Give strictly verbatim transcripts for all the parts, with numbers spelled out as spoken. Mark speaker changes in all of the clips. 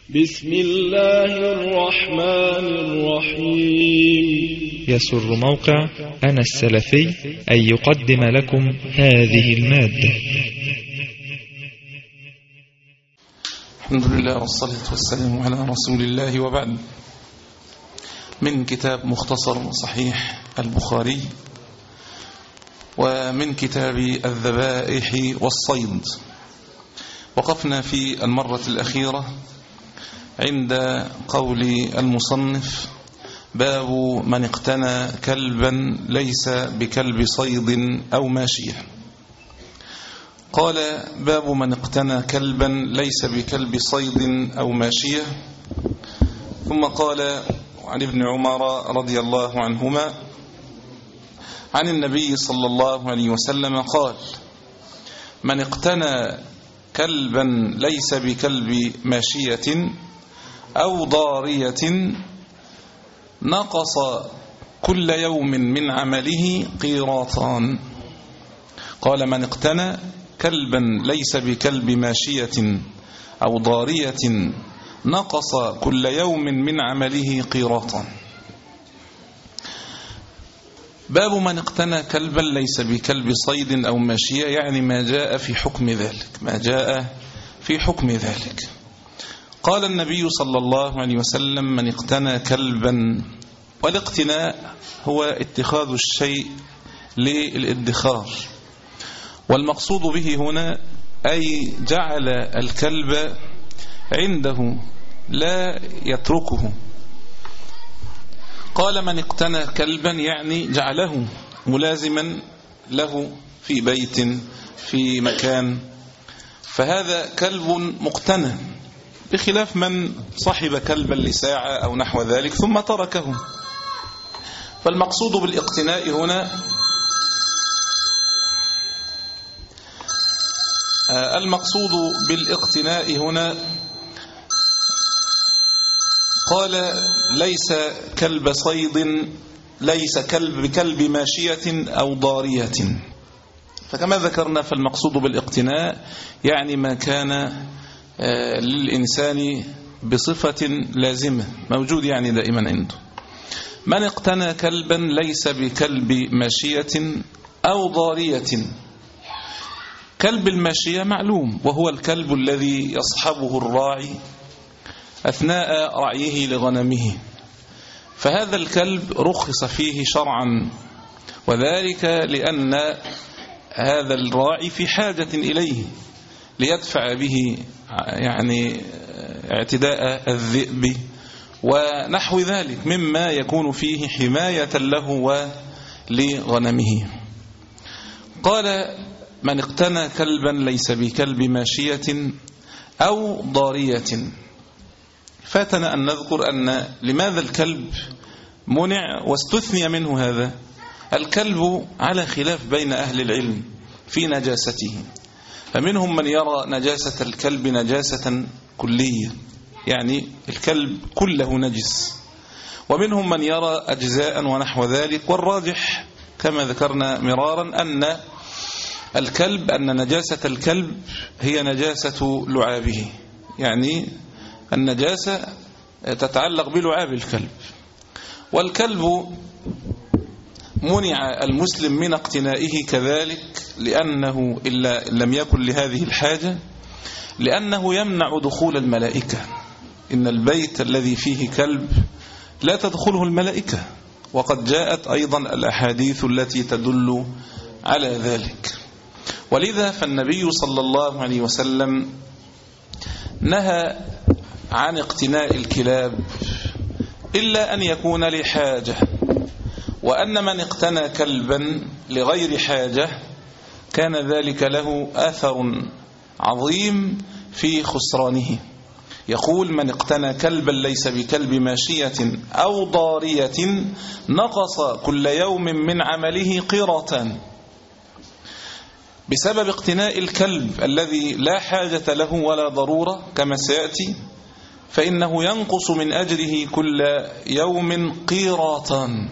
Speaker 1: بسم الله الرحمن الرحيم.
Speaker 2: يسر موقع أنا السلفي أن يقدم لكم هذه المادة.
Speaker 3: الحمد لله والصلاة والسلام على رسول الله، وبعد. من كتاب مختصر صحيح البخاري، ومن كتاب الذبائح والصيد. وقفنا في المرة الأخيرة عند قول المصنف: باب من اقتنى كلبا ليس بكلب صيد أو ماشية. قال: باب من اقتنى كلبا ليس بكلب صيد أو ماشية. ثم قال: عن ابن عمر رضي الله عنهما عن النبي صلى الله عليه وسلم قال: من اقتنى كلبا ليس بكلب ماشية أو ضارية نقص كل يوم من عمله قيراطان. قال: من اقتنى كلبا ليس بكلب ماشية أو ضارية نقص كل يوم من عمله قيراطان. باب من اقتنى كلبا ليس بكلب صيد أو ماشية، يعني ما جاء في حكم ذلك، ما جاء في حكم ذلك. قال النبي صلى الله عليه وسلم: من اقتنى كلبا. والاقتناء هو اتخاذ الشيء للادخار، والمقصود به هنا أي جعل الكلب عنده لا يتركه. قال: من اقتنى كلبا يعني جعله ملازما له في بيت في مكان، فهذا كلب مقتنى، بخلاف من صحب كلبا لساعة أو نحو ذلك ثم تركه. فالمقصود بالاقتناء هنا المقصود بالاقتناء هنا قال: ليس كلب صيد، ليس كلب بكلب ماشية أو ضارية. فكما ذكرنا، فالمقصود بالاقتناء يعني ما كان للإنسان بصفة لازمة، موجود يعني دائما عنده. من اقتنى كلبا ليس بكلب ماشية أو ضارية. كلب الماشية معلوم، وهو الكلب الذي يصحبه الراعي أثناء رعيه لغنمه، فهذا الكلب رخص فيه شرعا، وذلك لأن هذا الراعي في حاجة إليه ليدفع به يعني اعتداء الذئب ونحو ذلك مما يكون فيه حماية له ولغنمه. قال: من اقتنى كلبا ليس بكلب ماشية أو ضارية. فاتنا أن نذكر أن لماذا الكلب منع واستثني منه هذا. الكلب على خلاف بين أهل العلم في نجاسته، فمنهم من يرى نجاسة الكلب نجاسة كلية، يعني الكلب كله نجس، ومنهم من يرى أجزاء ونحو ذلك. والراجح كما ذكرنا مرارا أن الكلب أن نجاسة الكلب هي نجاسة لعابه، يعني النجاسة تتعلق بلعاب الكلب. والكلب منع المسلم من اقتنائه كذلك، لأنه إلا لم يكن لهذه الحاجة، لأنه يمنع دخول الملائكة. إن البيت الذي فيه كلب لا تدخله الملائكة، وقد جاءت أيضا الأحاديث التي تدل على ذلك. ولذا فالنبي صلى الله عليه وسلم نهى عن اقتناء الكلاب إلا أن يكون لحاجة، وأن من اقتنى كلبا لغير حاجة كان ذلك له أثر عظيم في خسرانه. يقول: من اقتنى كلبا ليس بكلب ماشية أو ضارية نقص كل يوم من عمله قيراطان. بسبب اقتناء الكلب الذي لا حاجة له ولا ضرورة كما سيأتي، فإنه ينقص من أجره كل يوم قيراطان.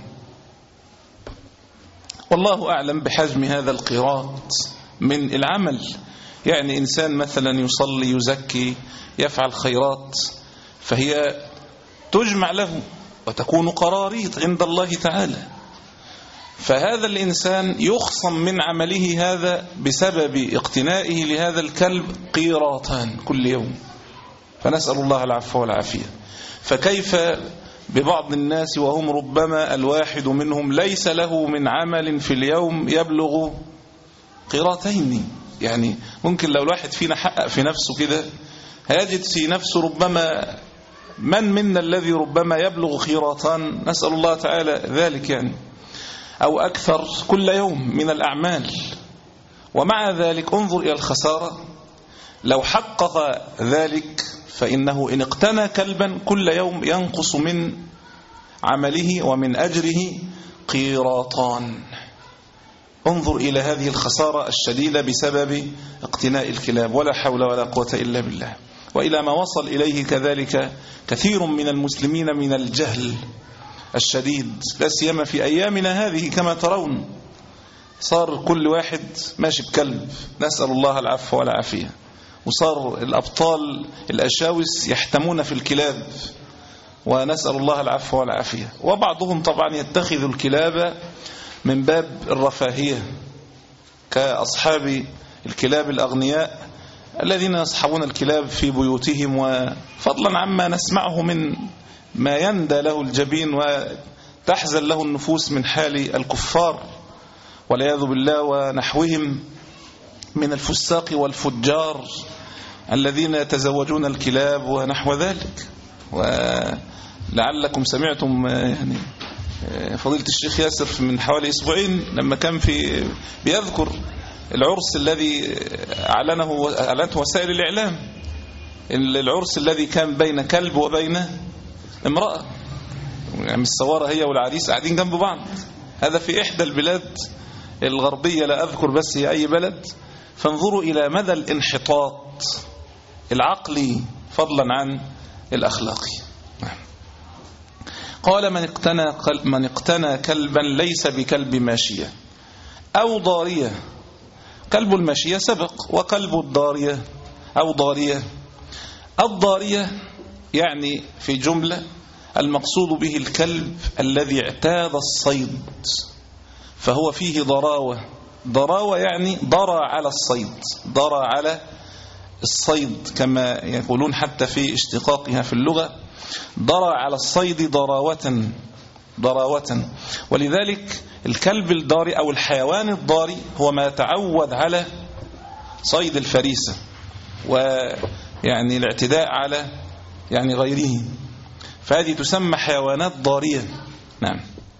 Speaker 3: والله أعلم بحجم هذا القيراط من العمل. يعني إنسان مثلا يصلي، يزكي، يفعل خيرات، فهي تجمع له وتكون قراريط عند الله تعالى. فهذا الإنسان يخصم من عمله هذا بسبب اقتنائه لهذا الكلب قيراطان كل يوم، فنسأل الله العفو والعافية. فكيف ببعض الناس وهم ربما الواحد منهم ليس له من عمل في اليوم يبلغ قيراطين؟ يعني ممكن لو الواحد فينا حقق في نفسه كده هيجد في نفسه ربما من منا الذي ربما يبلغ قيراطان، نسأل الله تعالى ذلك يعني، أو أكثر كل يوم من الأعمال. ومع ذلك انظر إلى الخسارة. لو حقق ذلك فإنه إن اقتنى كلبا كل يوم ينقص من عمله ومن أجره قيراطان. انظر إلى هذه الخسارة الشديدة بسبب اقتناء الكلاب، ولا حول ولا قوة إلا بالله. وإلى ما وصل إليه كذلك كثير من المسلمين من الجهل الشديد، لا سيما في أيامنا هذه كما ترون، صار كل واحد ماشي بكلب، نسأل الله العفو والعافية. وصار الأبطال الأشاوس يحتمون في الكلاب، ونسأل الله العفو والعافية. وبعضهم طبعا يتخذ الكلاب من باب الرفاهية كأصحاب الكلاب الأغنياء الذين يصحبون الكلاب في بيوتهم، وفضلا عما نسمعه من ما يندى له الجبين وتحزن له النفوس من حال الكفار والعياذ بالله ونحوهم من الفساق والفجار الذين يتزوجون الكلاب ونحو ذلك. ولعلكم سمعتم يعني فضيلة الشيخ ياسر من حوالي أسبوعين لما كان في بيذكر العرس الذي أعلنه أعلنته وسائل الإعلام، العرس الذي كان بين كلب وبين امرأة، يعني السوارة هي والعريس قاعدين جنب بعض. هذا في إحدى البلاد الغربية، لا أذكر بس هي أي بلد. فانظروا إلى مدى الانحطاط العقلي فضلا عن الأخلاقي. قال من اقتنى, من اقتنى كلبا ليس بكلب ماشية أو ضارية. كلب الماشية سبق، وكلب الضارية أو ضارية. الضارية يعني في جملة المقصود به الكلب الذي اعتاد الصيد، فهو فيه ضراوة. ضراوة يعني ضرى على الصيد، ضرى على الصيد كما يقولون حتى في اشتقاقها في اللغة، ضرى على الصيد ضراوة ضراوة. ولذلك الكلب الضاري أو الحيوان الضاري هو ما تعود على صيد الفريسة ويعني الاعتداء على يعني غيره، فهذه تسمى حيوانات ضارية. نعم.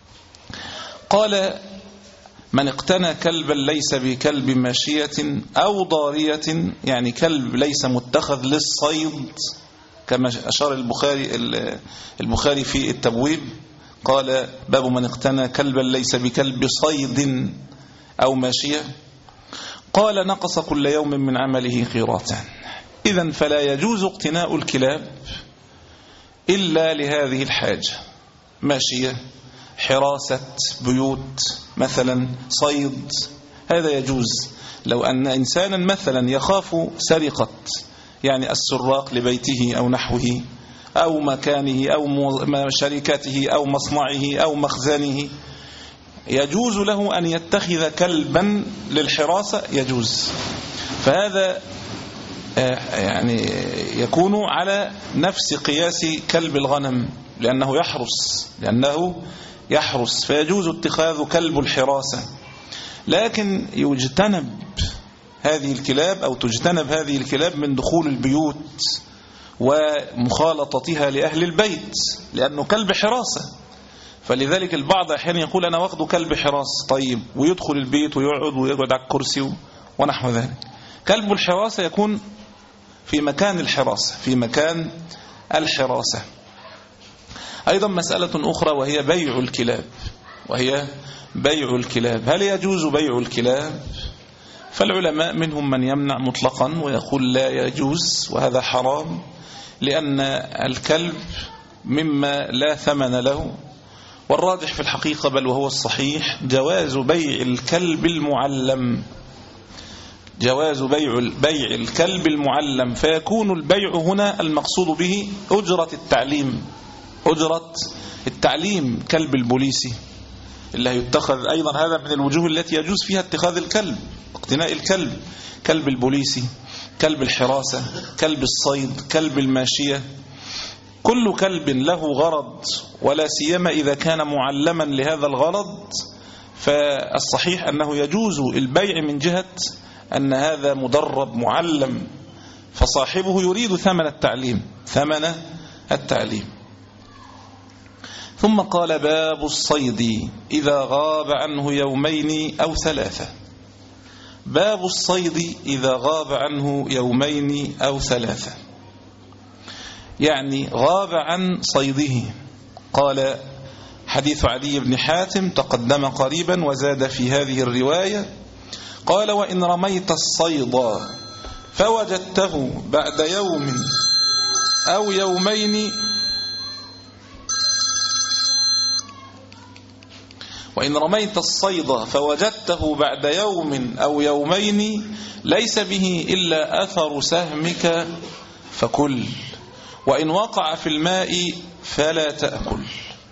Speaker 3: قال من اقتنى كلبا ليس بكلب ماشية أو ضارية، يعني كلب ليس متخذ للصيد، كما أشار البخاري البخاري في التبويب، قال باب من اقتنى كلبا ليس بكلب صيد أو ماشية. قال نقص كل يوم من عمله قيراطان. إذن فلا يجوز اقتناء الكلاب إلا لهذه الحاجة: ماشية، حراسة بيوت مثلا، صيد، هذا يجوز. لو أن إنسانا مثلا يخاف سرقة يعني السراق لبيته أو نحوه أو مكانه أو شركته أو مصنعه أو مخزنه، يجوز له أن يتخذ كلبا للحراسة، يجوز. فهذا يعني يكون على نفس قياس كلب الغنم، لأنه يحرس لأنه يحرس فيجوز اتخاذ كلب الحراسة. لكن يجتنب هذه الكلاب أو تجتنب هذه الكلاب من دخول البيوت ومخالطتها لأهل البيت، لأنه كلب حراسة. فلذلك البعض أحيانا يقول أنا واخده كلب حراسة، طيب، ويدخل البيت ويقعد ويقعد على الكرسي ونحو ذلك. كلب الحراسة يكون في مكان الحراسة، في مكان الحراسة. أيضا مسألة أخرى وهي بيع الكلاب، وهي بيع الكلاب. هل يجوز بيع الكلاب؟ فالعلماء منهم من يمنع مطلقا ويقول لا يجوز وهذا حرام، لأن الكلب مما لا ثمن له. والراجح في الحقيقة بل وهو الصحيح جواز بيع الكلب المعلم. جواز بيع بيع الكلب المعلم، فيكون البيع هنا المقصود به أجرة التعليم، أجرة التعليم كلب البوليسي اللي هيتخذ أيضا. هذا من الوجوه التي يجوز فيها اتخاذ الكلب، اقتناء الكلب، كلب البوليسي، كلب الحراسة، كلب الصيد، كلب الماشية، كل كلب له غرض، ولا سيما إذا كان معلما لهذا الغرض، فالصحيح أنه يجوز البيع من جهة أن هذا مدرب معلم، فصاحبه يريد ثمن التعليم، ثمن التعليم. ثم قال: باب الصيد إذا غاب عنه يومين أو ثلاثة. باب الصيد إذا غاب عنه يومين أو ثلاثة، يعني غاب عن صيده. قال: حديث عدي بن حاتم تقدم قريبا وزاد في هذه الرواية، قال: وإن رميت الصيد فوجدته بعد يوم أو يومين وإن رميت الصيد فوجدته بعد يوم أو يومين ليس به إلا أثر سهمك فكل، وإن وقع في الماء فلا تأكل.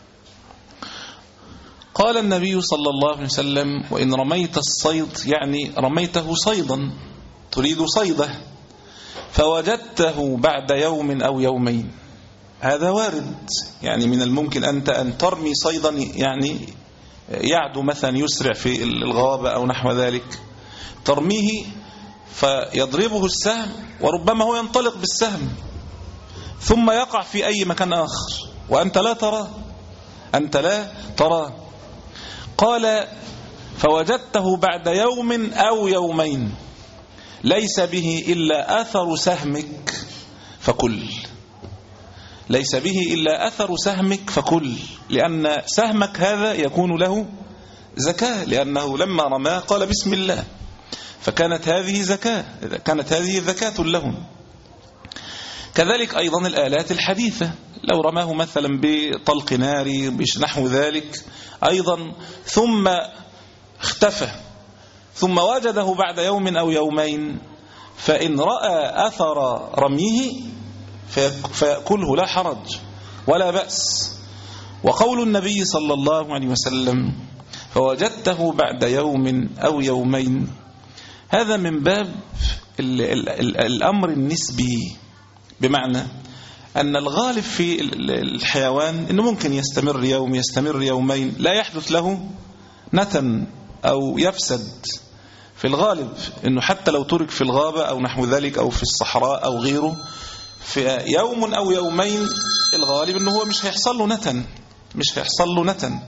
Speaker 3: قال النبي صلى الله عليه وسلم: وإن رميت الصيد، يعني رميته صيدا، تريد صيده، فوجدته بعد يوم أو يومين. هذا وارد، يعني من الممكن أنت أن ترمي صيدا يعني يعدو مثلا يسرع في الغابة أو نحو ذلك، ترميه فيضربه السهم، وربما هو ينطلق بالسهم ثم يقع في أي مكان آخر وأنت لا ترى، أنت لا ترى. قال: فوجدته بعد يوم أو يومين ليس به إلا أثر سهمك فكل، ليس به إلا أثر سهمك فكل، لأن سهمك هذا يكون له زكاة، لأنه لما رماه قال بسم الله، فكانت هذه زكاة، كانت هذه زكاة لهم. كذلك أيضا الآلات الحديثة، لو رماه مثلا بطلق ناري بنحو ذلك أيضا ثم اختفى ثم وجده بعد يوم أو يومين، فإن رأى أثر رميه فيأكله لا حرج ولا بأس. وقول النبي صلى الله عليه وسلم: فوجدته بعد يوم أو يومين، هذا من باب ال ال ال الأمر النسبي، بمعنى أن الغالب في الحيوان أنه ممكن يستمر يوم، يستمر يومين، لا يحدث له نتن أو يفسد. في الغالب أنه حتى لو ترك في الغابة أو نحو ذلك أو في الصحراء أو غيره في يوم أو يومين، الغالب أنه هو مش هيحصل له نتن، مش هيحصل له نتن.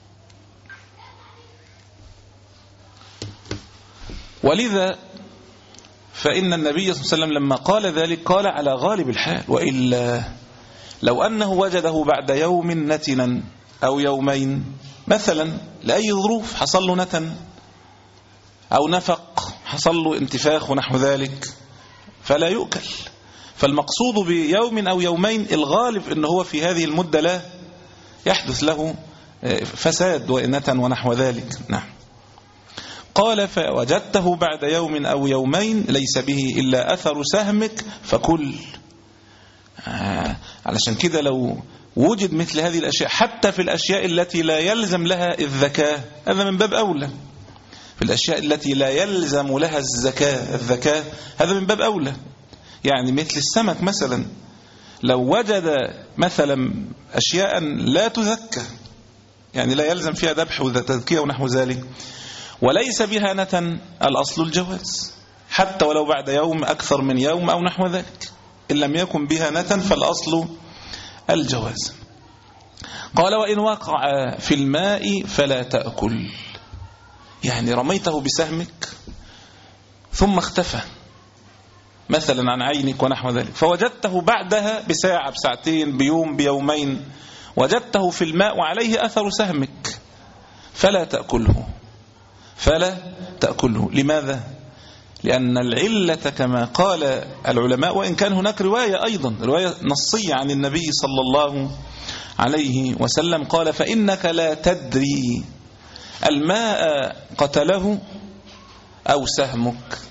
Speaker 3: ولذا فإن النبي صلى الله عليه وسلم لما قال ذلك قال على غالب الحال، وإلا لو أنه وجده بعد يوم نتنا أو يومين مثلا لأي ظروف، حصل له نتن أو نفق، حصل له انتفاخ ونحو ذلك، فلا يؤكل. فالمقصود بيوم أو يومين الغالب أنه هو في هذه المدة لا يحدث له فساد ونتن ونحو ذلك. نعم. قال: فوجدته بعد يوم أو يومين ليس به إلا أثر سهمك فكل. آه علشان كده لو وجد مثل هذه الأشياء حتى في الأشياء التي لا يلزم لها الذكاة، هذا من باب أولى. في الأشياء التي لا يلزم لها الزكاة الذكاة هذا من باب أولى. يعني مثل السمك مثلا، لو وجد مثلا أشياء لا تذكى، يعني لا يلزم فيها ذبح وتذكية ونحو ذلك، وليس بها نتن، الأصل الجواز، حتى ولو بعد يوم أكثر من يوم أو نحو ذلك، إن لم يكن بها نتن فالأصل الجواز. قال: وإن وقع في الماء فلا تأكل، يعني رميته بسهمك ثم اختفى مثلا عن عينك ونحو ذلك، فوجدته بعدها بساعة بساعتين بيوم بيومين، وجدته في الماء وعليه أثر سهمك، فلا تأكله، فلا تأكله. لماذا؟ لأن العلة كما قال العلماء، وإن كان هناك رواية أيضا، رواية نصية عن النبي صلى الله عليه وسلم قال: فإنك لا تدري الماء قتله أو سهمك.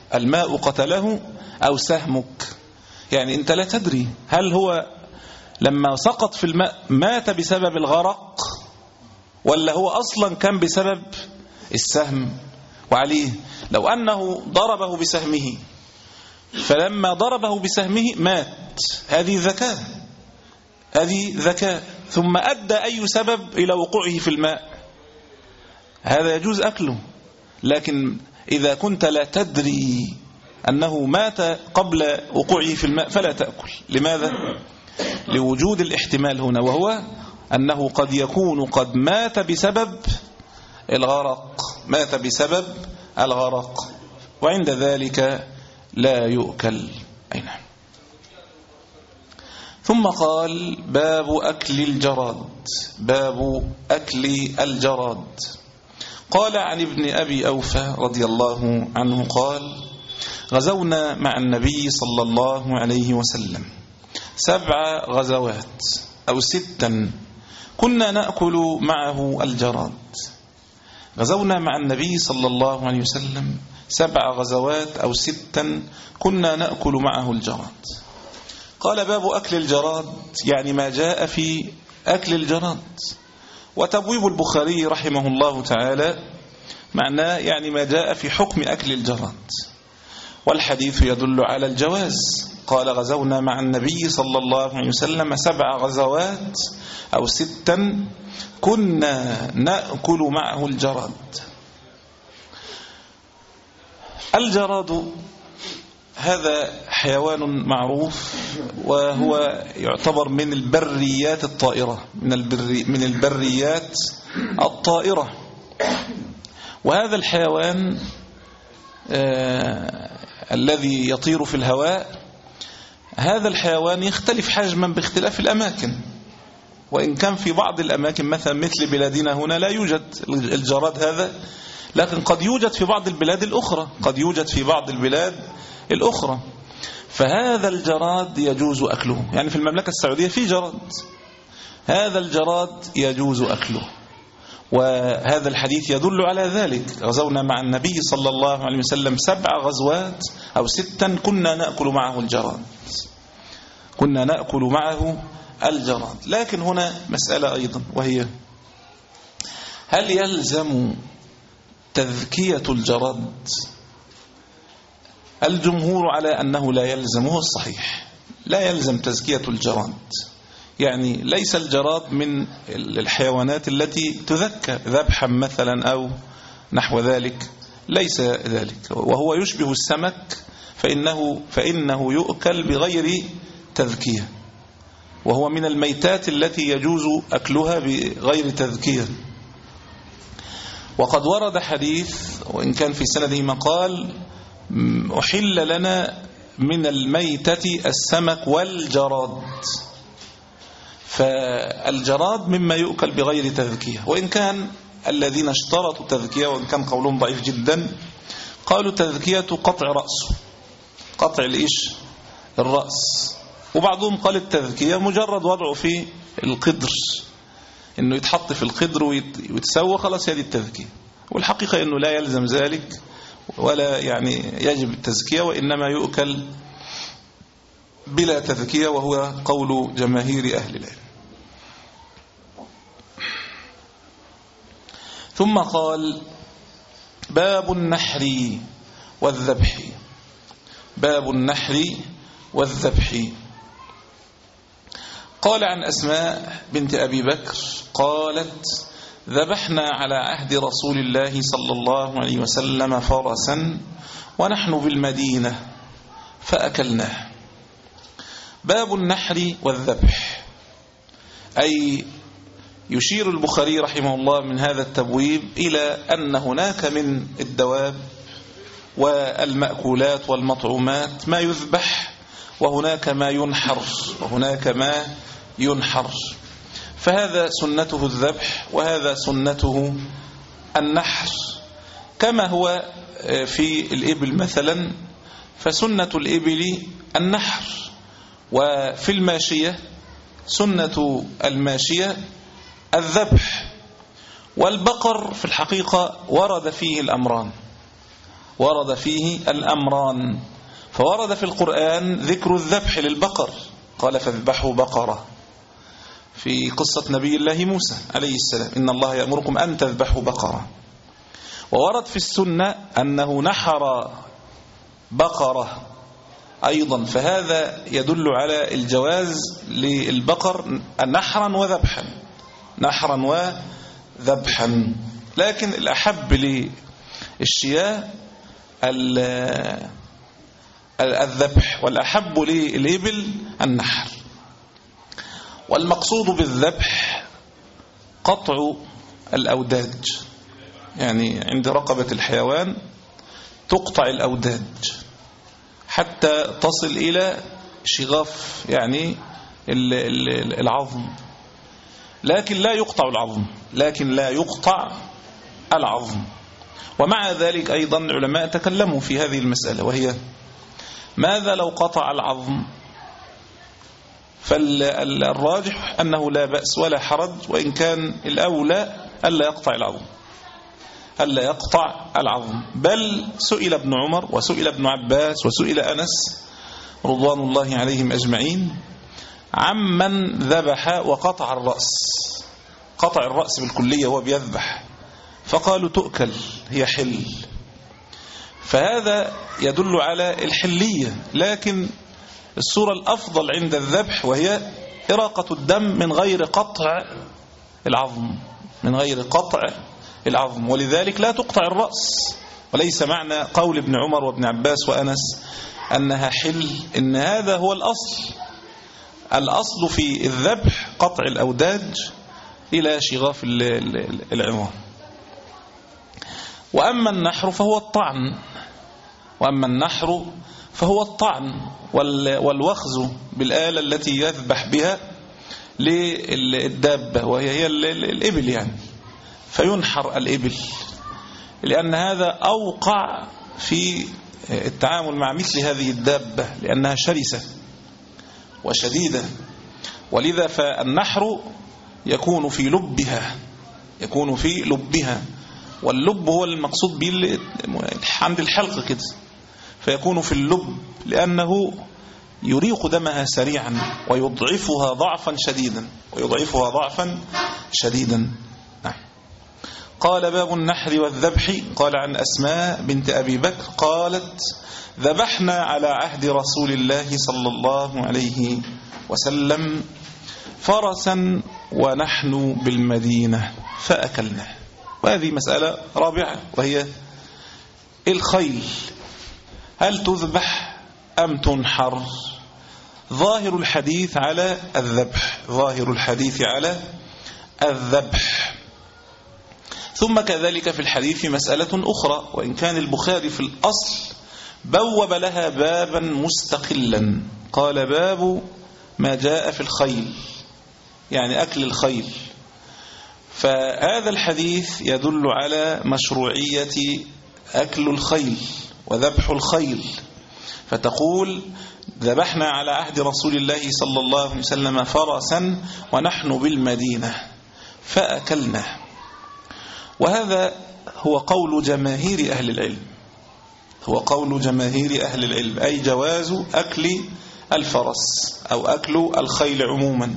Speaker 3: الماء قتله أو سهمك، يعني أنت لا تدري هل هو لما سقط في الماء مات بسبب الغرق ولا هو أصلا كان بسبب السهم. وعليه لو أنه ضربه بسهمه فلما ضربه بسهمه مات، هذه ذكاء، هذه ذكاء، ثم أدى أي سبب إلى وقوعه في الماء، هذا يجوز أكله. لكن إذا كنت لا تدري أنه مات قبل وقوعه في الماء فلا تأكل. لماذا؟ لوجود الاحتمال هنا، وهو أنه قد يكون قد مات بسبب الغرق، مات بسبب الغرق، وعند ذلك لا يؤكل. أي نعم. ثم قال باب أكل الجراد، باب أكل الجراد. قال عن ابن أبي أوفى رضي الله عنه قال غزونا مع النبي صلى الله عليه وسلم سبع غزوات أو ستا كنا نأكل معه الجراد. غزونا مع النبي صلى الله عليه وسلم سبع غزوات أو ستا كنا نأكل معه الجراد. قال باب أكل الجراد يعني ما جاء في أكل الجراد. وتبويب البخاري رحمه الله تعالى معناه يعني ما جاء في حكم أكل الجراد، والحديث يدل على الجواز. قال غزونا مع النبي صلى الله عليه وسلم سبع غزوات أو ستا كنا نأكل معه الجراد. الجراد هذا حيوان معروف، وهو يعتبر من البريات الطائرة، من البري من البريات الطائرة. وهذا الحيوان آه الذي يطير في الهواء، هذا الحيوان يختلف حجما باختلاف الأماكن، وإن كان في بعض الأماكن مثلا مثل بلادنا هنا لا يوجد الجراد هذا، لكن قد يوجد في بعض البلاد الأخرى، قد يوجد في بعض البلاد الأخرى. فهذا الجراد يجوز أكله، يعني في المملكة السعودية في جراد، هذا الجراد يجوز أكله، وهذا الحديث يدل على ذلك. غزونا مع النبي صلى الله عليه وسلم سبع غزوات أو ستا كنا نأكل معه الجراد، كنا نأكل معه الجراد. لكن هنا مسألة أيضا، وهي هل يلزم تذكية الجراد؟ الجمهور على أنه لا يلزم، هو الصحيح لا يلزم تزكية الجراد، يعني ليس الجراد من الحيوانات التي تذكى ذبحا مثلا أو نحو ذلك، ليس ذلك، وهو يشبه السمك فإنه, فإنه يؤكل بغير تذكية، وهو من الميتات التي يجوز أكلها بغير تذكية. وقد ورد حديث وإن كان في سنده مقال أحل لنا من الميتة السمك والجراد، فالجراد مما يؤكل بغير تذكية. وإن كان الذين اشترطوا تذكية، وإن كان قولهم ضعيف جدا، قالوا تذكية قطع رأسه، قطع الإيش الرأس، وبعضهم قال التذكية مجرد وضعه في القدر، إنه يتحط في القدر ويتسوى، خلاص هذه التذكية. والحقيقة إنه لا يلزم ذلك ولا يعني يجب التزكية، وإنما يؤكل بلا تذكية، وهو قول جماهير أهل العلم. ثم قال باب النحر والذبح، باب النحر والذبح. قال عن أسماء بنت أبي بكر قالت ذبحنا على عهد رسول الله صلى الله عليه وسلم فرسا ونحن بالمدينة فأكلناه. باب النحر والذبح، أي يشير البخاري رحمه الله من هذا التبويب إلى أن هناك من الدواب والمأكولات والمطعومات ما يذبح، وهناك ما ينحر، وهناك ما ينحر، فهذا سنته الذبح وهذا سنته النحر. كما هو في الإبل مثلا، فسنة الإبل النحر، وفي الماشية سنة الماشية الذبح. والبقر في الحقيقة ورد فيه الأمران، ورد فيه الأمران. فورد في القرآن ذكر الذبح للبقر، قال فاذبحوا بقرة في قصة نبي الله موسى عليه السلام، إن الله يأمركم أن تذبحوا بقرة. وورد في السنة أنه نحر بقرة أيضا، فهذا يدل على الجواز للبقر نحرا وذبحا، نحرا وذبحا. لكن الأحب للشياه الذبح، والأحب للإبل النحر. والمقصود بالذبح قطع الأوداج، يعني عند رقبة الحيوان تقطع الأوداج حتى تصل إلى شغاف يعني العظم، لكن لا يقطع العظم، لكن لا يقطع العظم. ومع ذلك أيضا العلماء تكلموا في هذه المسألة، وهي ماذا لو قطع العظم؟ فالراجح أنه لا بأس ولا حرج، وإن كان الأولى ألا يقطع العظم، ألا يقطع العظم. بل سئل ابن عمر وسئل ابن عباس وسئل أنس رضوان الله عليهم أجمعين عمن ذبح وقطع الرأس، قطع الرأس بالكلية وهو بيذبح، فقالوا تؤكل، هي حل. فهذا يدل على الحلية، لكن الصورة الأفضل عند الذبح وهي إراقة الدم من غير قطع العظم، من غير قطع العظم. ولذلك لا تقطع الرأس. وليس معنى قول ابن عمر وابن عباس وأنس أنها حل، إن هذا هو الأصل. الأصل في الذبح قطع الأوداج إلى شغاف العظام. وأما النحر فهو الطعن، وأما النحر فهو الطعن والوخز بالآلة التي يذبح بها للدابة، وهي هي الإبل يعني، فينحر الإبل، لأن هذا أوقع في التعامل مع مثل هذه الدابة، لأنها شرسة وشديدة. ولذا فالنحر يكون في لبها، يكون في لبها، واللب هو المقصود به عند الحلق كده، فيكون في اللب لأنه يريق دمها سريعا ويضعفها ضعفا شديدا، ويضعفها ضعفا شديدا. قال باب النحر والذبح. قال عن أسماء بنت أبي بكر قالت ذبحنا على عهد رسول الله صلى الله عليه وسلم فرسا ونحن بالمدينة فأكلنا. وهذه مسألة رابعة، وهي الخيل هل تذبح أم تنحر؟ ظاهر الحديث على الذبح، ظاهر الحديث على الذبح. ثم كذلك في الحديث مسألة أخرى، وإن كان البخاري في الأصل بوب لها بابا مستقلا، قال باب ما جاء في الخيل، يعني أكل الخيل. فهذا الحديث يدل على مشروعية أكل الخيل وذبح الخيل، فتقول ذبحنا على عهد رسول الله صلى الله عليه وسلم فرسا ونحن بالمدينة فأكلنا. وهذا هو قول جماهير أهل العلم، هو قول جماهير أهل العلم، أي جواز أكل الفرس أو أكل الخيل عموما.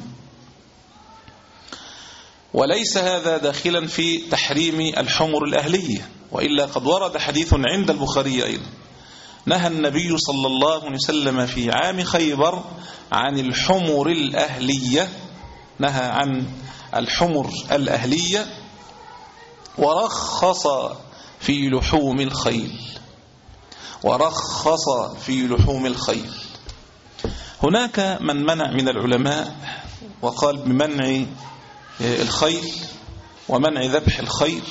Speaker 3: وليس هذا داخلا في تحريم الحمر الأهلية، وإلا قد ورد حديث عند البخاري أيضا نهى النبي صلى الله عليه وسلم في عام خيبر عن الحمر الأهلية، نهى عن الحمر الأهلية ورخص في لحوم الخيل، ورخص في لحوم الخيل. هناك من منع من العلماء وقال بمنع الخيل ومنع ذبح الخيل،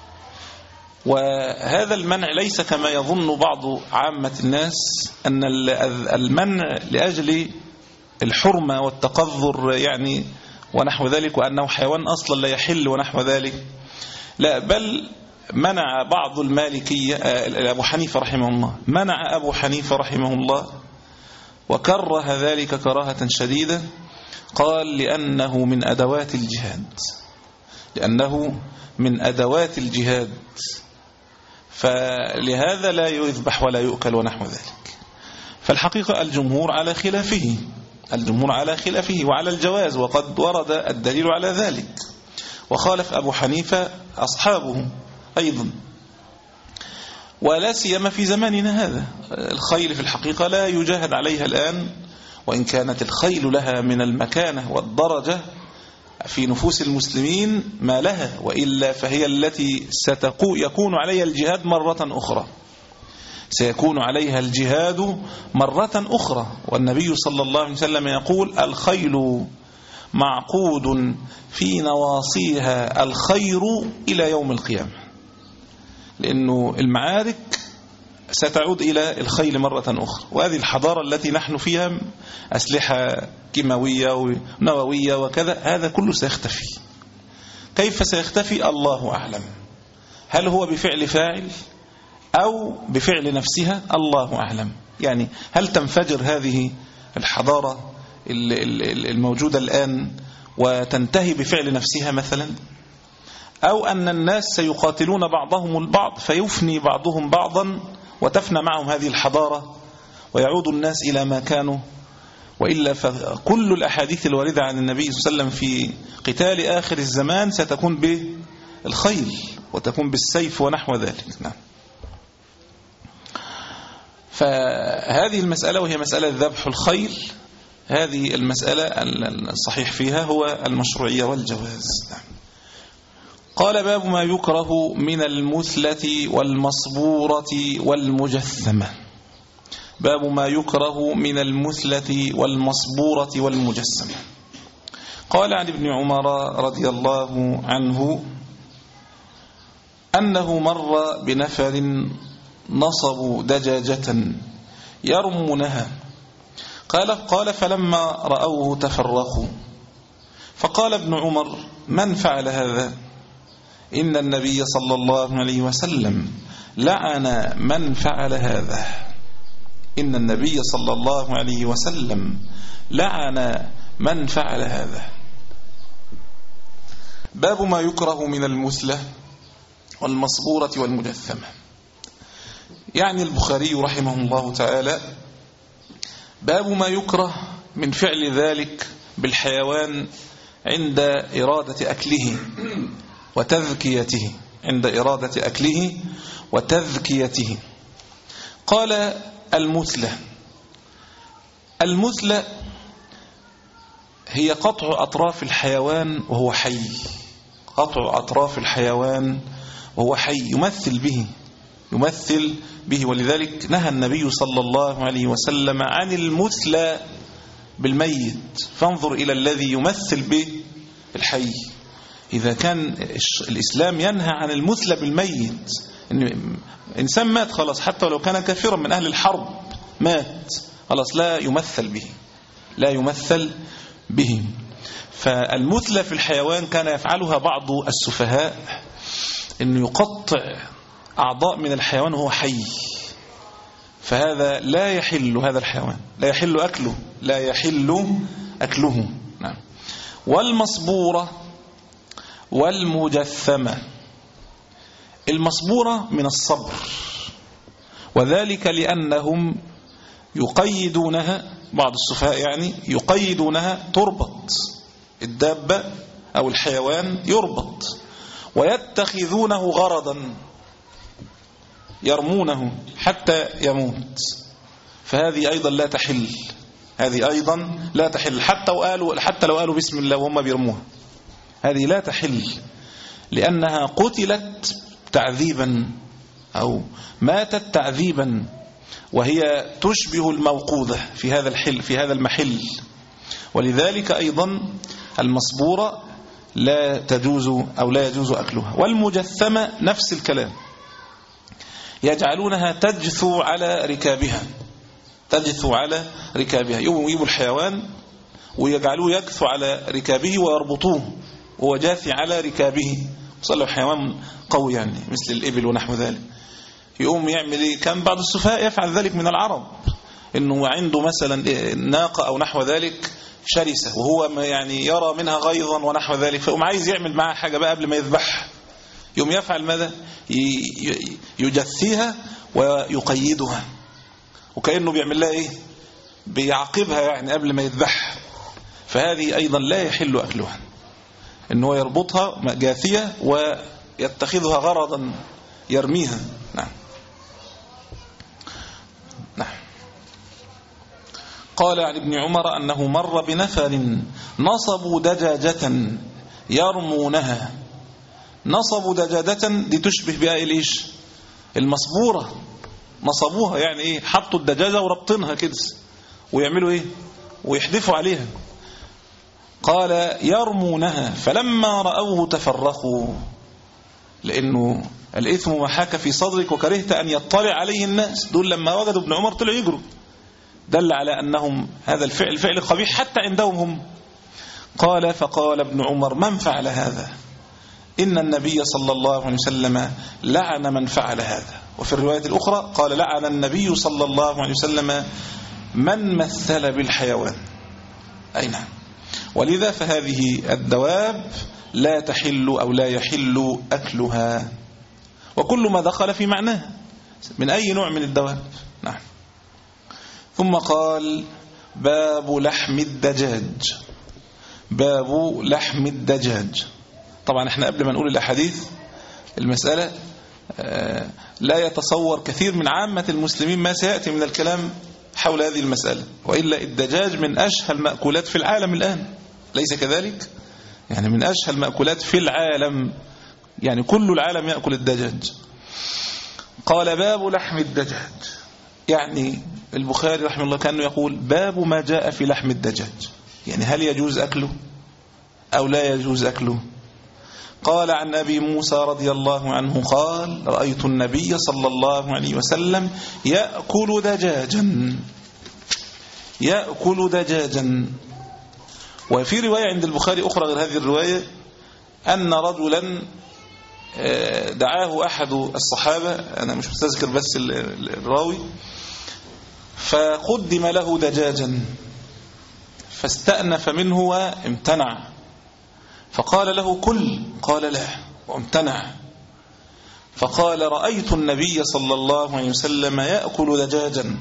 Speaker 3: وهذا المنع ليس كما يظن بعض عامة الناس أن المنع لأجل الحرمة والتقذر يعني ونحو ذلك، وأنه حيوان أصلا لا يحل ونحو ذلك. لا، بل منع بعض المالكية، أبو حنيفة رحمه الله، منع أبو حنيفة رحمه الله وكره ذلك كراهة شديدة، قال لأنه من أدوات الجهاد، لأنه من أدوات الجهاد. فلهذا لا يذبح ولا يؤكل ونحو ذلك. فالحقيقة الجمهور على خلافه الجمهور على خلافه وعلى الجواز، وقد ورد الدليل على ذلك، وخالف أبو حنيفة أصحابه أيضا، ولا سيما في زماننا هذا. الخيل في الحقيقة لا يجاهد عليها الآن، وإن كانت الخيل لها من المكانة والدرجة في نفوس المسلمين ما لها، وإلا فهي التي سيكون عليها الجهاد مرة أخرى سيكون عليها الجهاد مرة أخرى. والنبي صلى الله عليه وسلم يقول: الخيل معقود في نواصيها الخير إلى يوم القيامة، لأنه المعارك ستعود إلى الخيل مرة أخرى. وهذه الحضارة التي نحن فيها، أسلحة كيماوية ونووية وكذا، هذا كله سيختفي. كيف سيختفي؟ الله أعلم. هل هو بفعل فاعل أو بفعل نفسها؟ الله أعلم. يعني هل تنفجر هذه الحضارة الموجودة الآن وتنتهي بفعل نفسها مثلا، أو أن الناس سيقاتلون بعضهم البعض فيفني بعضهم بعضا وتفنى معهم هذه الحضارة ويعود الناس إلى ما كانوا؟ وإلا فكل الأحاديث الواردة عن النبي صلى الله عليه وسلم في قتال آخر الزمان ستكون بالخيل وتكون بالسيف ونحو ذلك. نعم. فهذه المسألة، وهي مسألة ذبح الخيل، هذه المسألة الصحيح فيها هو المشروعية والجواز. نعم. قال: باب ما يكره من المثلة والمصبورة والمجثمة. باب ما يكره من المثلة والمصبورة والمجسمة. قال عن ابن عمر رضي الله عنه أنه مر بنفر نصبوا دجاجة يرمونها. قال قال فلما رأوه تفرقوا، فقال ابن عمر: من فعل هذا؟ إن النبي صلى الله عليه وسلم لعن من فعل هذا. إن النبي صلى الله عليه وسلم لعن من فعل هذا. باب ما يكره من المثلة والمصبورة والمجثمة. يعني البخاري رحمه الله تعالى: باب ما يكره من فعل ذلك بالحيوان عند إرادة أكله وتذكيته عند إرادة أكله وتذكيته. قال: المثلة المثلة هي قطع أطراف الحيوان وهو حي، قطع أطراف الحيوان وهو حي، يمثل به يمثل به ولذلك نهى النبي صلى الله عليه وسلم عن المثلى بالميت. فانظر إلى الذي يمثل به الحي. إذا كان الإسلام ينهى عن المثلى بالميت، إن إنسان مات خلاص، حتى لو كان كافرا من أهل الحرب مات خلاص، لا يمثل به لا يمثل به. فالمثلى في الحيوان كان يفعلها بعض السفهاء، إنه يقطع أعضاء من الحيوان وهو حي، فهذا لا يحل، هذا الحيوان لا يحل أكله لا يحل أكله. نعم. والمصبورة والمجثمة. المصبورة من الصبر، وذلك لأنهم يقيدونها، بعض السفهاء يعني يقيدونها، تربط الدابة أو الحيوان يربط، ويتخذونه غرضا يرمونه حتى يموت. فهذه أيضا لا تحل هذه أيضا لا تحل حتى وقالوا حتى لو قالوا بسم الله وهم بيرموها، هذه لا تحل، لأنها قتلت تعذيبا أو ماتت تعذيبا، وهي تشبه الموقوذة في هذا الحل في هذا المحل. ولذلك أيضا المصبورة لا تجوز أو لا يجوز أكلها. والمجثمة نفس الكلام، يجعلونها تجثو على ركابها تجثو على ركابها يجيبوا الحيوان ويجعلوه يجثو على ركابه ويربطوه وهو جاثي على ركابه. وصلوا حيوان قوي يعني مثل الإبل ونحو ذلك، يقوم يعمل إيه؟ كان بعض السفهاء يفعل ذلك من العرب، إنه عنده مثلا ناقة أو نحو ذلك شرسة، وهو يعني يرى منها غيظا ونحو ذلك، فيقوم عايز يعمل معها حاجة بقى قبل ما يذبح، يوم يفعل ماذا؟ يجثيها ويقيدها، وكأنه بيعمل لها إيه؟ بيعاقبها يعني قبل ما يذبحها. فهذه أيضا لا يحل أكلها، إنه يربطها جاثية ويتخذها غرضا يرميها. نعم نعم. قال عن ابن عمر أنه مر بنفر نصبوا دجاجة يرمونها. نصبوا دجاجة دي تشبه بها إيش؟ المصبورة. نصبوها يعني إيه؟ حطوا الدجاجة وربطنها كده ويعملوا إيه؟ ويحدفوا عليها. قال يرمونها فلما رأوه تفرقوا، لأنه الإثم ما حاك في صدرك وكرهت أن يطلع عليه الناس. دول لما وجدوا ابن عمر طلعوا يجروا، دل على أنهم هذا الفعل فعل قبيح حتى عندهم هم. قال فقال ابن عمر من فعل هذا؟ إن النبي صلى الله عليه وسلم لعن من فعل هذا. وفي الرواية الأخرى قال لعن النبي صلى الله عليه وسلم من مثل بالحيوان. أي نعم. ولذا فهذه الدواب لا تحل أو لا يحل أكلها، وكل ما دخل في معناه من أي نوع من الدواب. نعم. ثم قال باب لحم الدجاج. باب لحم الدجاج. طبعا احنا قبل ما نقول الأحاديث المسألة لا يتصور كثير من عامة المسلمين ما سيأتي من الكلام حول هذه المسألة، وإلا الدجاج من أشهى المأكولات في العالم الآن، ليس كذلك؟ يعني من أشهى المأكولات في العالم، يعني كل العالم يأكل الدجاج. قال باب لحم الدجاج، يعني البخاري رحمه الله كأنه يقول باب ما جاء في لحم الدجاج، يعني هل يجوز أكله أو لا يجوز أكله. قال عن أبي موسى رضي الله عنه قال رأيت النبي صلى الله عليه وسلم يأكل دجاجا يأكل دجاجا. وفي رواية عند البخاري أخرى غير هذه الرواية أن رجلا دعاه أحد الصحابة، أنا مش مستذكر بس الراوي، فقدم له دجاجا فاستأنف منه وامتنع، فقال له كل، قال لا وامتنع. فقال رأيت النبي صلى الله عليه وسلم يأكل دجاجا،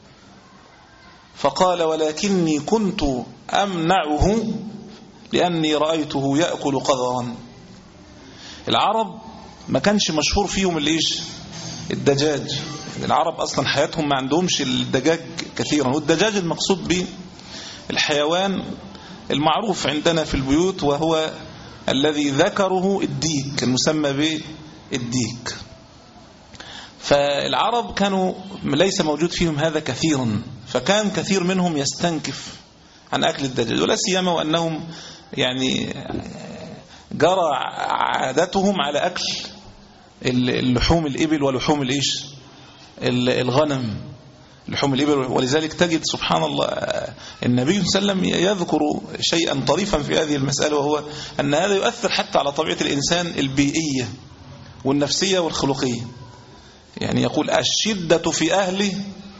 Speaker 3: فقال ولكني كنت أمنعه لأني رأيته يأكل قذرا. العرب ما كانش مشهور فيهم الإيش؟ الدجاج. العرب أصلا حياتهم ما عندهمش الدجاج كثيرا، والدجاج المقصود به الحيوان المعروف عندنا في البيوت، وهو الذي ذكره الديك المسمى بالديك. فالعرب كانوا ليس موجود فيهم هذا كثيرا، فكان كثير منهم يستنكف عن أكل الدجاج، ولا سيما وأنهم يعني جرى عادتهم على أكل اللحوم الإبل ولحوم الإيش الغنم، لحوم الإبل. ولذلك تجد سبحان الله النبي صلى الله عليه وسلم يذكر شيئا طريفا في هذه المسألة، وهو أن هذا يؤثر حتى على طبيعة الإنسان البيئية والنفسية والخلقية. يعني يقول الشدة في أهل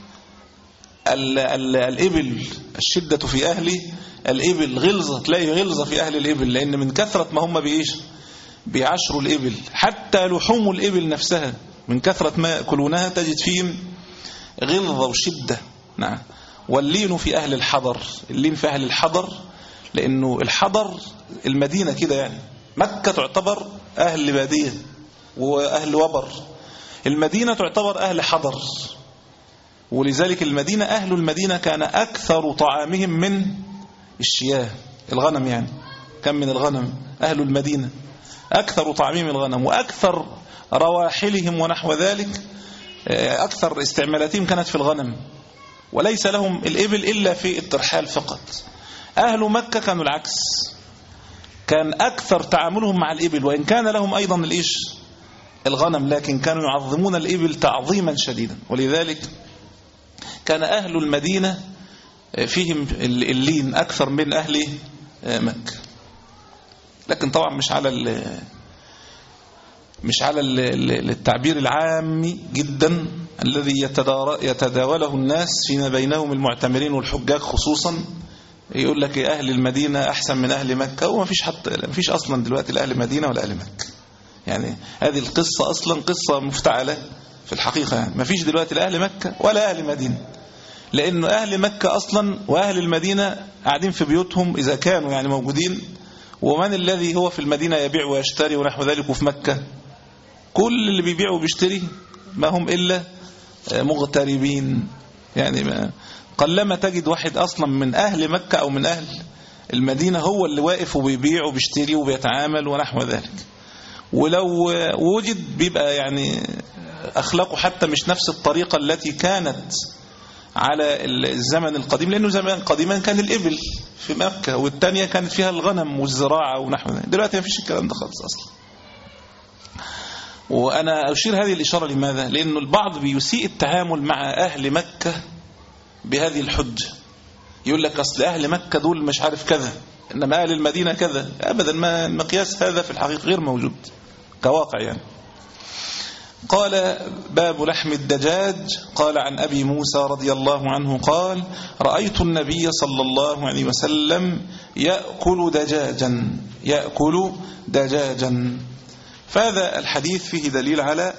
Speaker 3: الإبل، الشدة في أهل الإبل غلظة، تلاقي غلظة في أهل الإبل، لأن من كثرة ما هم بإيش بيعشروا الإبل، حتى لحوم الإبل نفسها من كثرة ما يأكلونها تجد فيهم غلظة وشدة. نعم. واللين في أهل الحضر، اللين في أهل الحضر، لأنه الحضر المدينة كده، يعني مكة تعتبر أهل بادية وأهل وبر، المدينة تعتبر أهل حضر. ولذلك المدينة أهل المدينة كان أكثر طعامهم من الشياه الغنم، يعني كم من الغنم أهل المدينة أكثر طعامهم الغنم، وأكثر رواحلهم ونحو ذلك، أكثر استعمالاتهم كانت في الغنم، وليس لهم الإبل إلا في الترحال فقط. أهل مكة كانوا العكس، كان أكثر تعاملهم مع الإبل، وإن كان لهم أيضا الإيش الغنم، لكن كانوا يعظمون الإبل تعظيما شديدا. ولذلك كان أهل المدينة فيهم اللين أكثر من أهل مكة. لكن طبعا مش على مش على التعبير العام جدا الذي يتداوله الناس فيما بينهم المعتمرين والحجاج خصوصا، يقول لك أهل المدينة أحسن من أهل مكة، وما فيش حتى ما فيش أصلا دلوقتي لا أهل مدينة ولا أهل مكة، يعني هذه القصة أصلا قصة مفتعلة في الحقيقة، يعني ما فيش دلوقتي لا أهل مكة ولا أهل مدينة، لأنه أهل مكة أصلا وأهل المدينة قاعدين في بيوتهم إذا كانوا يعني موجودين، ومن الذي هو في المدينة يبيع ويشتري ونحو ذلك، وفي مكة كل اللي بيبيع وبيشتري ما هم إلا مغتربين. يعني ما قلما تجد واحد أصلا من أهل مكة أو من أهل المدينة هو اللي واقف وبيبيع وبيشتري وبيتعامل ونحو ذلك. ولو وجد بيبقى يعني أخلاقه حتى مش نفس الطريقة التي كانت على الزمن القديم، لأنه زمان قديما كان الإبل في مكة والتانية كانت فيها الغنم والزراعة ونحو ذلك. دلوقتي ما فيش الكلام ده خالص أصلا. وأنا أشير هذه الإشارة لماذا؟ لأنه البعض بيسيء التعامل مع أهل مكة بهذه الحجة، يقول لك أصل أهل مكة دول مش عارف كذا، إنما أهل المدينة كذا. أبدا، ما المقياس هذا في الحقيقة غير موجود كواقع يعني. قال باب لحم الدجاج. قال عن أبي موسى رضي الله عنه قال رأيت النبي صلى الله عليه وسلم يأكل دجاجا يأكل دجاجا. فهذا الحديث فيه دليل على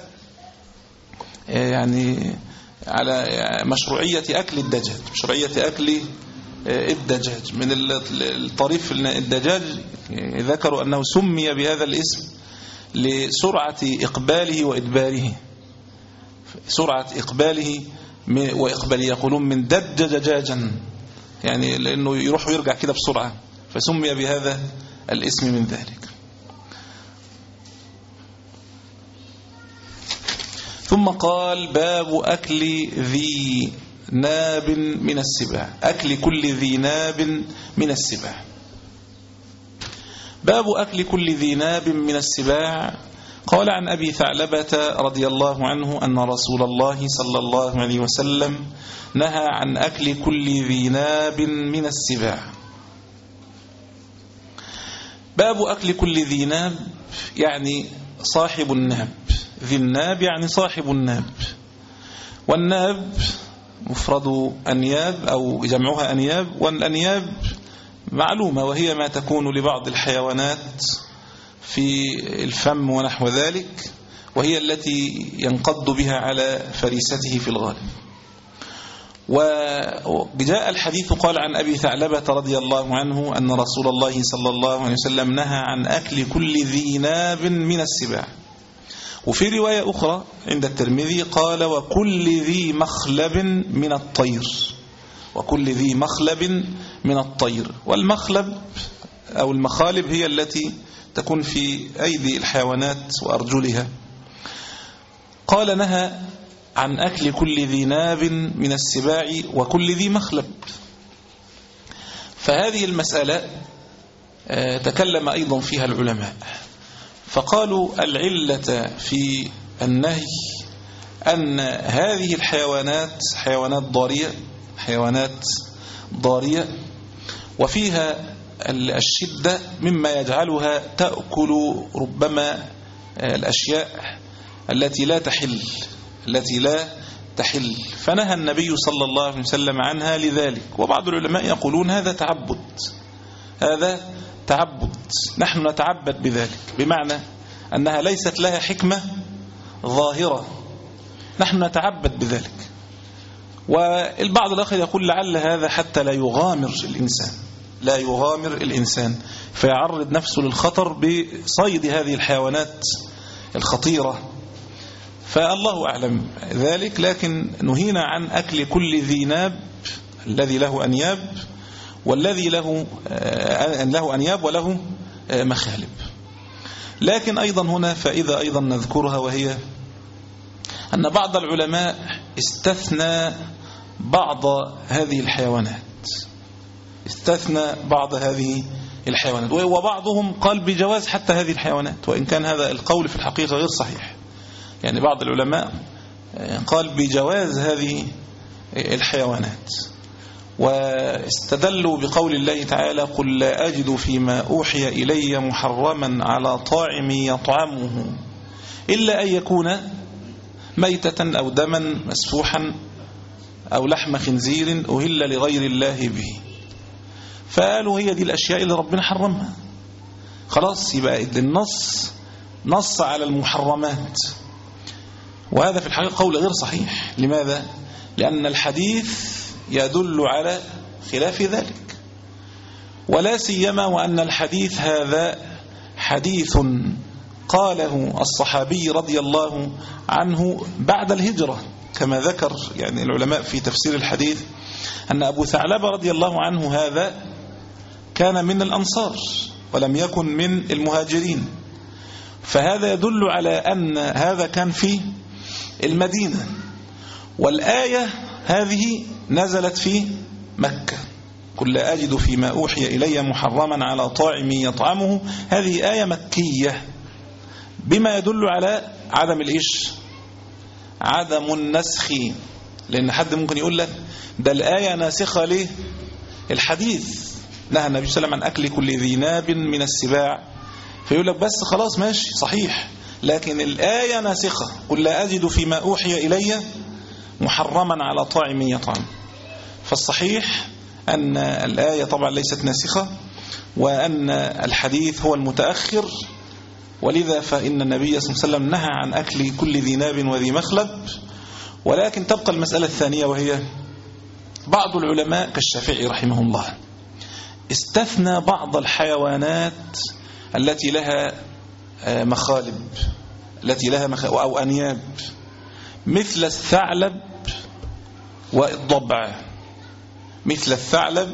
Speaker 3: يعني على مشروعية أكل الدجاج، مشروعية أكل الدجاج. من الطريف الدجاج ذكروا أنه سمي بهذا الاسم لسرعة إقباله وإدباره، سرعة إقباله وإقباله، يقولون من دج دجاجا، يعني لأنه يروح ويرجع كده بسرعة، فسمي بهذا الاسم من ذلك. ثم قال باب أكل ذي ناب من السباع، أكل كل ذي ناب من السباع. باب أكل كل ذي ناب من السباع. قال عن أبي ثعلبة رضي الله عنه أن رسول الله صلى الله عليه وسلم نهى عن أكل كل ذي ناب من السباع. باب أكل كل ذي ناب يعني صاحب الناب، ذي الناب يعني صاحب الناب، والناب مفرد أنياب أو جمعها أنياب، والأنياب معلومة وهي ما تكون لبعض الحيوانات في الفم ونحو ذلك، وهي التي ينقض بها على فريسته في الغالب. وجاء الحديث قال عن أبي ثعلبة رضي الله عنه أن رسول الله صلى الله عليه وسلم نهى عن أكل كل ذي ناب من السباع. وفي رواية أخرى عند الترمذي قال وكل ذي مخلب من الطير، وكل ذي مخلب من الطير. والمخلب أو المخالب هي التي تكون في أيدي الحيوانات وأرجلها. قال نهى عن أكل كل ذي ناب من السباع وكل ذي مخلب. فهذه المسألة تكلم أيضا فيها العلماء، فقالوا العلة في النهي أن هذه الحيوانات حيوانات ضارية، حيوانات ضارية وفيها الشدة مما يجعلها تأكل ربما الأشياء التي لا تحل التي لا تحل فنهى النبي صلى الله عليه وسلم عنها لذلك. وبعض العلماء يقولون هذا تعبد، هذا تعبد، نحن نتعبد بذلك، بمعنى أنها ليست لها حكمة ظاهرة، نحن نتعبد بذلك. والبعض الآخر يقول لعل هذا حتى لا يغامر الإنسان، لا يغامر الإنسان فيعرض نفسه للخطر بصيد هذه الحيوانات الخطيرة، فالله أعلم ذلك. لكن نهينا عن أكل كل ذي ناب، الذي له أنياب والذي له له أنياب وله مخالب. لكن أيضا هنا فائدة أيضا نذكرها، وهي أن بعض العلماء استثنى بعض هذه الحيوانات، استثنى بعض هذه الحيوانات، وبعضهم قال بجواز حتى هذه الحيوانات، وإن كان هذا القول في الحقيقة غير صحيح. يعني بعض العلماء قال بجواز هذه الحيوانات، واستدلوا بقول الله تعالى قل لا أجد فيما أوحي إلي محرما على طاعم يطعمه إلا أن يكون ميتة أو دما مسفوحا أو لحم خنزير أهل لغير الله به. فقالوا هي دي الأشياء اللي ربنا حرمها، خلاص يبقى النص نص على المحرمات، وهذا في الحقيقة قول غير صحيح. لماذا؟ لأن الحديث يدل على خلاف ذلك، ولا سيما وأن الحديث هذا حديث قاله الصحابي رضي الله عنه بعد الهجرة، كما ذكر يعني العلماء في تفسير الحديث أن أبو ثعلبة رضي الله عنه هذا كان من الأنصار ولم يكن من المهاجرين، فهذا يدل على أن هذا كان في المدينة، والآية هذه نزلت في مكة. قل لا أجد فيما أوحي إلي محرما على طاعم يطعمه، هذه آية مكية بما يدل على عدم الإيش عدم النسخ. لأن حد ممكن يقول لك ده الآية ناسخة ليه الحديث، نهى النبي صلى الله عليه وسلم عن أكل كل ذي ناب من السباع، فيقول لك بس خلاص ماشي صحيح، لكن الآية ناسخة. قل لا أجد فيما أوحي إلي محرما على طاعم يطعم. فالصحيح أن الآية طبعا ليست ناسخة، وأن الحديث هو المتأخر، ولذا فإن النبي صلى الله عليه وسلم نهى عن أكل كل ذي ناب وذي مخلب. ولكن تبقى المسألة الثانية، وهي بعض العلماء كالشافعي رحمه الله استثنى بعض الحيوانات التي لها مخالب، التي لها مخالب أو أنياب، مثل الثعلب والضبع، مثل الثعلب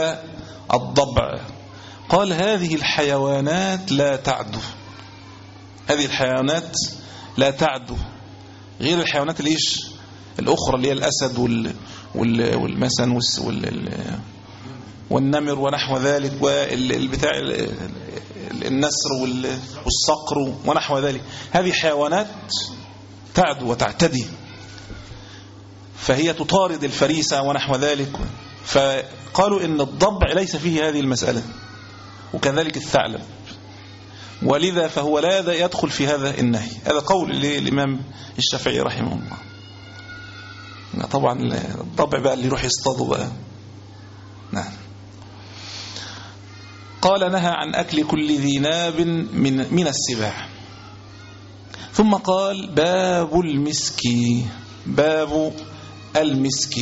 Speaker 3: والضبع. قال هذه الحيوانات لا تعدو، هذه الحيوانات لا تعدو غير الحيوانات الإيش الأخرى اللي هي الأسد وال والمسن وال والنمر ونحو ذلك، والبتاع النسر والصقر ونحو ذلك. هذه حيوانات تعدو وتعتدي، فهي تطارد الفريسة ونحو ذلك. فقالوا إن الضبع ليس فيه هذه المسألة، وكذلك الثعلب، ولذا فهو لا يدخل في هذا النهي. هذا قول الإمام الشافعي رحمه الله. طبعا الضبع بقى اللي يروح يصطاده بقى. نعم. قال نهى عن أكل كل ذي ناب من, من السباع. ثم قال باب المسك، باب المسك.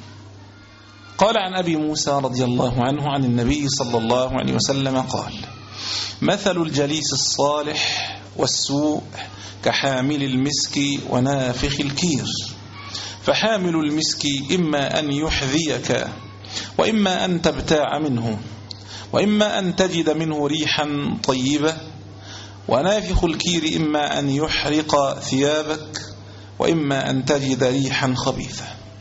Speaker 3: قال عن أبي موسى رضي الله عنه عن النبي صلى الله عليه وسلم قال مثل الجليس الصالح والسوء كحامل المسك ونافخ الكير، فحامل المسك إما أن يحذيك وإما أن تبتاع منه وإما أن تجد منه ريحا طيبة، ونافخ الكير إما أن يحرق ثيابك وإما أن تجد ريحا خبيثة.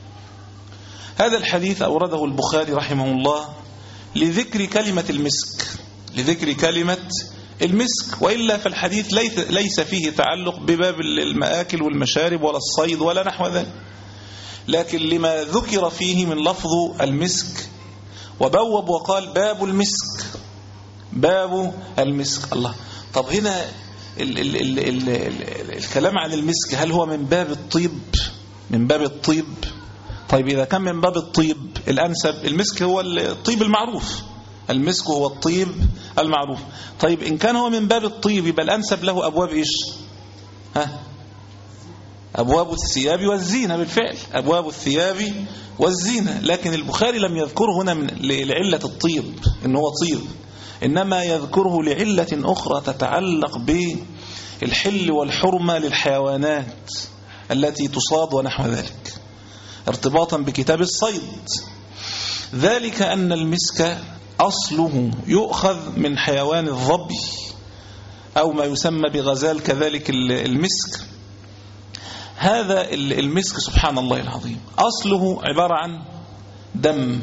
Speaker 3: هذا الحديث أورده البخاري رحمه الله لذكر كلمة المسك، لذكر كلمة المسك، وإلا فالحديث ليس فيه تعلق بباب المآكل والمشارب ولا الصيد ولا نحو ذلك، لكن لما ذكر فيه من لفظ المسك. وبوب وقال باب المسك، باب المسك. الله، طب هنا ال ال ال ال ال الكلام عن المسك هل هو من باب الطيب؟ من باب الطيب. طيب إذا كان من باب الطيب الأنسب المسك هو الطيب المعروف، المسك هو الطيب المعروف. طيب إن كان هو من باب الطيب يبقى الأنسب له أبواب إيش؟ ها؟ أبواب الثياب والزينة. بالفعل أبواب الثياب والزينة، لكن البخاري لم يذكره هنا من لعلة الطيب إنه هو طيب، إنما يذكره لعلة أخرى تتعلق بالحل والحرمة للحيوانات التي تصاد ونحو ذلك، ارتباطا بكتاب الصيد. ذلك أن المسك أصله يؤخذ من حيوان الظبي أو ما يسمى بغزال كذلك المسك. هذا المسك سبحان الله العظيم أصله عبارة عن دم،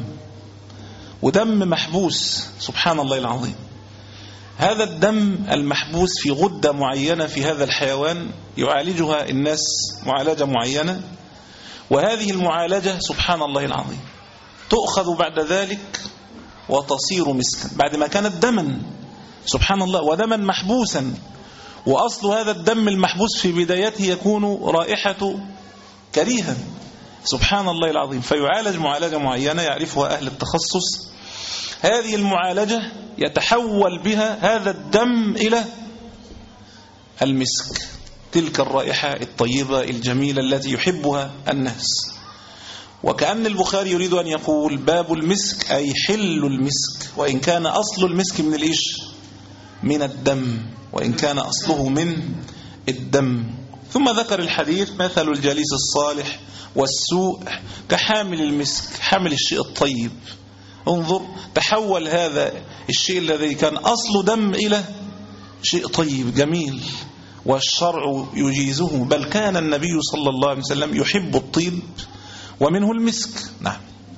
Speaker 3: ودم محبوس سبحان الله العظيم. هذا الدم المحبوس في غدة معينة في هذا الحيوان يعالجها الناس معالجة معينة، وهذه المعالجة سبحان الله العظيم تؤخذ بعد ذلك وتصير مسكا بعد ما كانت دما سبحان الله، ودما محبوسا. وأصل هذا الدم المحبوس في بدايته يكون رائحة كريهة سبحان الله العظيم، فيعالج معالجة معينة يعرفها أهل التخصص. هذه المعالجة يتحول بها هذا الدم إلى المسك، تلك الرائحة الطيبة الجميلة التي يحبها الناس. وكأن البخاري يريد أن يقول باب المسك أي حل المسك، وإن كان أصل المسك من الإيش؟ من الدم، وإن كان أصله من الدم. ثم ذكر الحديث مثل الجليس الصالح والسوء كحامل المسك، حامل الشيء الطيب. انظر، تحول هذا الشيء الذي كان أصل دم إلى شيء طيب جميل، والشرع يجيزه، بل كان النبي صلى الله عليه وسلم يحب الطيب ومنه المسك. نعم.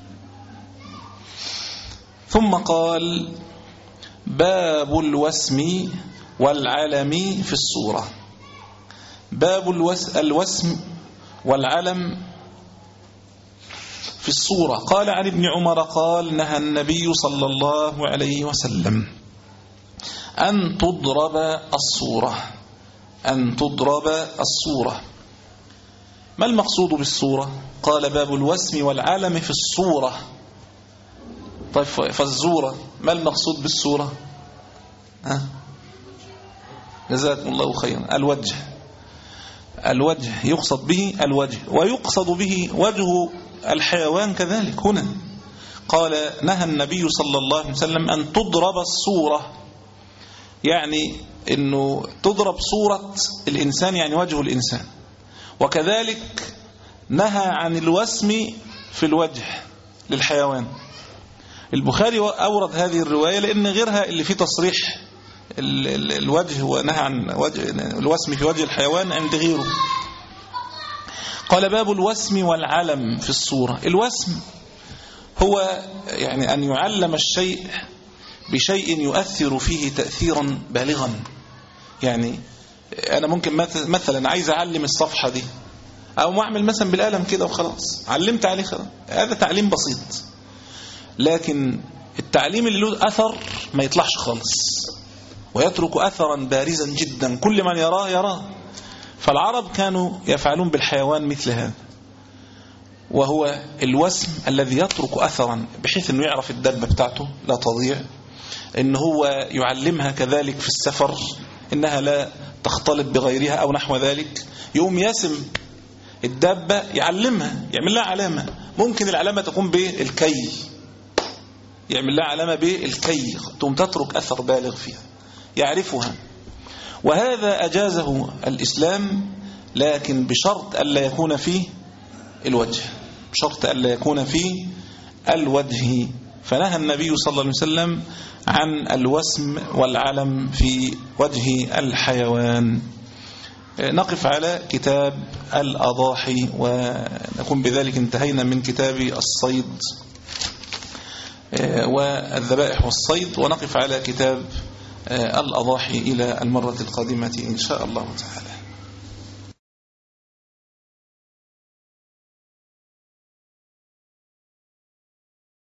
Speaker 3: ثم قال باب الوسم والعلم في الصورة. باب الوسم والعلم في الصورة. قال عن ابن عمر قال نهى النبي صلى الله عليه وسلم أن تضرب الصورة، أن تضرب الصورة. ما المقصود بالصورة؟ قال باب الوسم والعلم في الصورة. طيب فالزورة ما المقصود بالصورة؟ ها؟ جزاكم الله خيرا. الوجه، الوجه يقصد به الوجه، ويقصد به وجه الحيوان كذلك. هنا قال نهى النبي صلى الله عليه وسلم أن تضرب الصورة، يعني أنه تضرب صورة الإنسان، يعني وجه الإنسان. وكذلك نهى عن الوسم في الوجه للحيوان. البخاري أورد هذه الرواية لأن غيرها اللي فيه تصريح الوجه ونهى عن الوسم في وجه الحيوان عند غيره. قال باب الوسم والعلم في الصورة. الوسم هو يعني أن يعلم الشيء بشيء يؤثر فيه تأثيرا بالغا. يعني أنا ممكن مثلا عايز أعلم الصفحة دي، أو ما أعمل مثلا بالقلم كده وخلاص علمت عليه خلاص، هذا تعليم بسيط. لكن التعليم اللي له أثر ما يطلعش خالص، ويترك أثرا بارزا جدا كل من يراه يراه. فالعرب كانوا يفعلون بالحيوان مثل هذا، وهو الوسم الذي يترك أثرا بحيث أنه يعرف الدابة بتاعته لا تضيع، أنه هو يعلمها كذلك في السفر إنها لا تختلط بغيرها أو نحو ذلك. يقوم يسم الدابة، يعلمها، يعمل لها علامة. ممكن العلامة تكون بالكي، يعمل لها علامة بالكي، ثم تترك أثر بالغ فيها يعرفها. وهذا أجازه الإسلام، لكن بشرط ألا يكون فيه الوجه، بشرط ألا يكون فيه الوجه. فنهى النبي صلى الله عليه وسلم عن الوسم والعلم في وجه الحيوان. نقف على كتاب الأضاحي، ونكون بذلك انتهينا من كتاب الصيد والذبائح والصيد، ونقف على كتاب الأضاحي إلى المرة القادمة إن شاء الله تعالى.